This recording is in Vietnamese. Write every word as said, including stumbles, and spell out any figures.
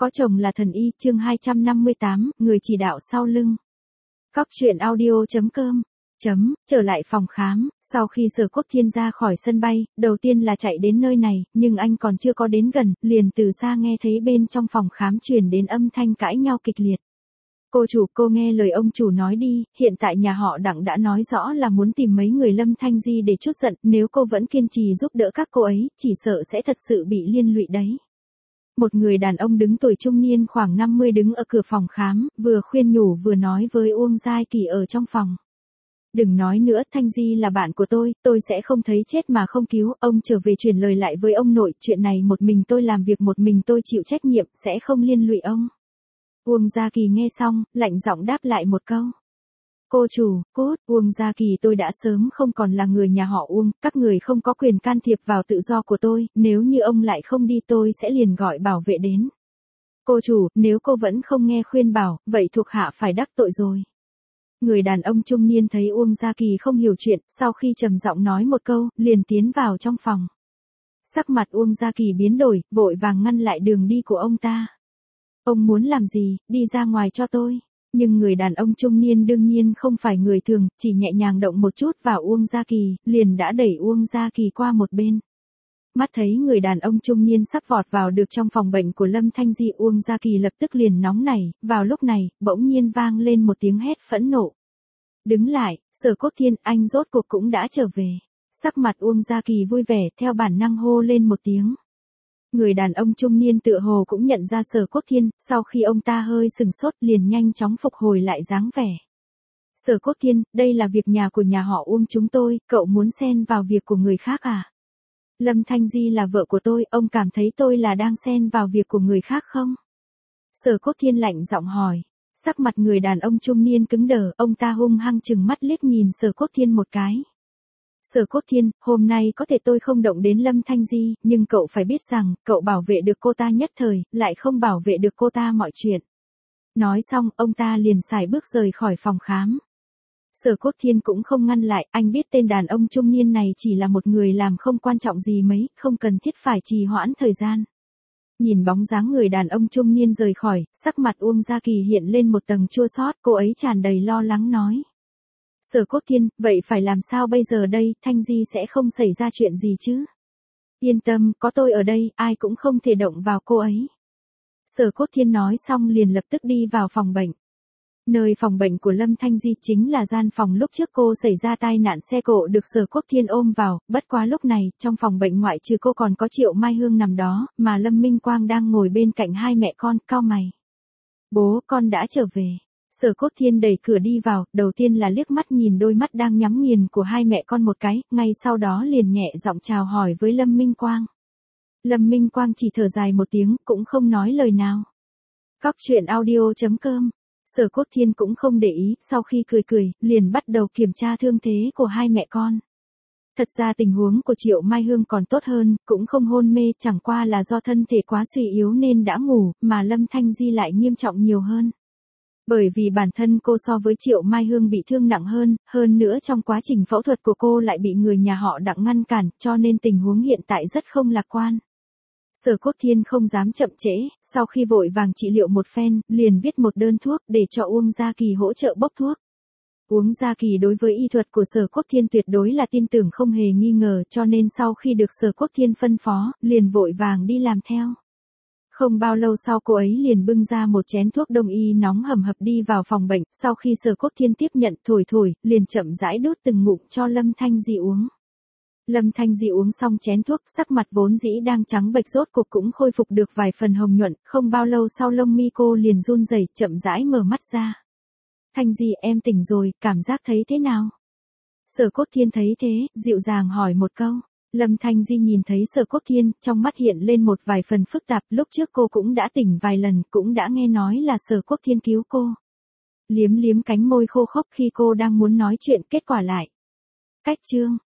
Có chồng là thần y, chương hai trăm năm mươi tám, người chỉ đạo sau lưng. Cóc truyện audio chấm com. Chấm, trở lại phòng khám, sau khi Sở Quốc Thiên ra khỏi sân bay, đầu tiên là chạy đến nơi này, nhưng anh còn chưa có đến gần, liền từ xa nghe thấy bên trong phòng khám truyền đến âm thanh cãi nhau kịch liệt. Cô chủ, cô nghe lời ông chủ nói đi, hiện tại nhà họ Đặng đã nói rõ là muốn tìm mấy người Lâm Thanh Di để trút giận, nếu cô vẫn kiên trì giúp đỡ các cô ấy, chỉ sợ sẽ thật sự bị liên lụy đấy. Một người đàn ông đứng tuổi trung niên khoảng năm mươi đứng ở cửa phòng khám, vừa khuyên nhủ vừa nói với Uông Giai Kỳ ở trong phòng. Đừng nói nữa, Thanh Di là bạn của tôi, tôi sẽ không thấy chết mà không cứu, ông trở về truyền lời lại với ông nội, chuyện này một mình tôi làm việc một mình tôi chịu trách nhiệm, sẽ không liên lụy ông. Uông Gia Kỳ nghe xong, lạnh giọng đáp lại một câu. Cô chủ, cốt, Uông Gia Kỳ tôi đã sớm không còn là người nhà họ Uông, các người không có quyền can thiệp vào tự do của tôi, nếu như ông lại không đi tôi sẽ liền gọi bảo vệ đến. Cô chủ, nếu cô vẫn không nghe khuyên bảo, vậy thuộc hạ phải đắc tội rồi. Người đàn ông trung niên thấy Uông Gia Kỳ không hiểu chuyện, sau khi trầm giọng nói một câu, liền tiến vào trong phòng. Sắc mặt Uông Gia Kỳ biến đổi, vội vàng ngăn lại đường đi của ông ta. Ông muốn làm gì, đi ra ngoài cho tôi. Nhưng người đàn ông trung niên đương nhiên không phải người thường, chỉ nhẹ nhàng động một chút vào Uông Gia Kỳ, liền đã đẩy Uông Gia Kỳ qua một bên. Mắt thấy người đàn ông trung niên sắp vọt vào được trong phòng bệnh của Lâm Thanh Di, Uông Gia Kỳ lập tức liền nóng nảy, vào lúc này, bỗng nhiên vang lên một tiếng hét phẫn nộ. Đứng lại, Sở Quốc Thiên, anh rốt cuộc cũng đã trở về. Sắc mặt Uông Gia Kỳ vui vẻ, theo bản năng hô lên một tiếng. Người đàn ông trung niên tựa hồ cũng nhận ra Sở Quốc Thiên, sau khi ông ta hơi sừng sốt liền nhanh chóng phục hồi lại dáng vẻ. Sở Quốc Thiên, đây là việc nhà của nhà họ Uông chúng tôi, cậu muốn xen vào việc của người khác à? Lâm Thanh Di là vợ của tôi, ông cảm thấy tôi là đang xen vào việc của người khác không? Sở Quốc Thiên lạnh giọng hỏi. Sắc mặt người đàn ông trung niên cứng đờ, ông ta hung hăng chừng mắt liếc nhìn Sở Quốc Thiên một cái. Sở Quốc Thiên, hôm nay có thể tôi không động đến Lâm Thanh Di, nhưng cậu phải biết rằng, cậu bảo vệ được cô ta nhất thời, lại không bảo vệ được cô ta mọi chuyện. Nói xong, ông ta liền sải bước rời khỏi phòng khám. Sở Quốc Thiên cũng không ngăn lại, anh biết tên đàn ông trung niên này chỉ là một người làm không quan trọng gì mấy, không cần thiết phải trì hoãn thời gian. Nhìn bóng dáng người đàn ông trung niên rời khỏi, sắc mặt Uông Gia Kỳ hiện lên một tầng chua xót, cô ấy tràn đầy lo lắng nói. Sở Quốc Thiên, vậy phải làm sao bây giờ đây, Thanh Di sẽ không xảy ra chuyện gì chứ? Yên tâm, có tôi ở đây, ai cũng không thể động vào cô ấy. Sở Quốc Thiên nói xong liền lập tức đi vào phòng bệnh. Nơi phòng bệnh của Lâm Thanh Di chính là gian phòng lúc trước cô xảy ra tai nạn xe cộ được Sở Quốc Thiên ôm vào, bất quá lúc này, trong phòng bệnh ngoại trừ cô còn có Triệu Mai Hương nằm đó, mà Lâm Minh Quang đang ngồi bên cạnh hai mẹ con, cau mày. Bố, con đã trở về. Sở Quốc Thiên đẩy cửa đi vào, đầu tiên là liếc mắt nhìn đôi mắt đang nhắm nghiền của hai mẹ con một cái, ngay sau đó liền nhẹ giọng chào hỏi với Lâm Minh Quang. Lâm Minh Quang chỉ thở dài một tiếng, cũng không nói lời nào. Cóc truyện audio chấm com. Sở Quốc Thiên cũng không để ý, sau khi cười cười, liền bắt đầu kiểm tra thương thế của hai mẹ con. Thật ra tình huống của Triệu Mai Hương còn tốt hơn, cũng không hôn mê, chẳng qua là do thân thể quá suy yếu nên đã ngủ, mà Lâm Thanh Di lại nghiêm trọng nhiều hơn. Bởi vì bản thân cô so với Triệu Mai Hương bị thương nặng hơn, hơn nữa trong quá trình phẫu thuật của cô lại bị người nhà họ Đặng ngăn cản, cho nên tình huống hiện tại rất không lạc quan. Sở Quốc Thiên không dám chậm trễ, sau khi vội vàng trị liệu một phen, liền viết một đơn thuốc để cho Uông Gia Kỳ hỗ trợ bốc thuốc. Uông Gia Kỳ đối với y thuật của Sở Quốc Thiên tuyệt đối là tin tưởng không hề nghi ngờ, cho nên sau khi được Sở Quốc Thiên phân phó, liền vội vàng đi làm theo. Không bao lâu sau cô ấy liền bưng ra một chén thuốc đông y nóng hầm hập đi vào phòng bệnh, sau khi Sở Quốc Thiên tiếp nhận thổi thổi, liền chậm rãi đút từng ngụm cho Lâm Thanh Di uống. Lâm Thanh Di uống xong chén thuốc, sắc mặt vốn dĩ đang trắng bệch rốt cuộc cũng khôi phục được vài phần hồng nhuận, không bao lâu sau lông mi cô liền run rẩy, chậm rãi mở mắt ra. Thanh Di, em tỉnh rồi, cảm giác thấy thế nào? Sở Quốc Thiên thấy thế, dịu dàng hỏi một câu. Lâm Thanh Di nhìn thấy Sở Quốc Thiên, trong mắt hiện lên một vài phần phức tạp, lúc trước cô cũng đã tỉnh vài lần, cũng đã nghe nói là Sở Quốc Thiên cứu cô. Liếm liếm cánh môi khô khốc khi cô đang muốn nói chuyện, kết quả lại. Cách chương.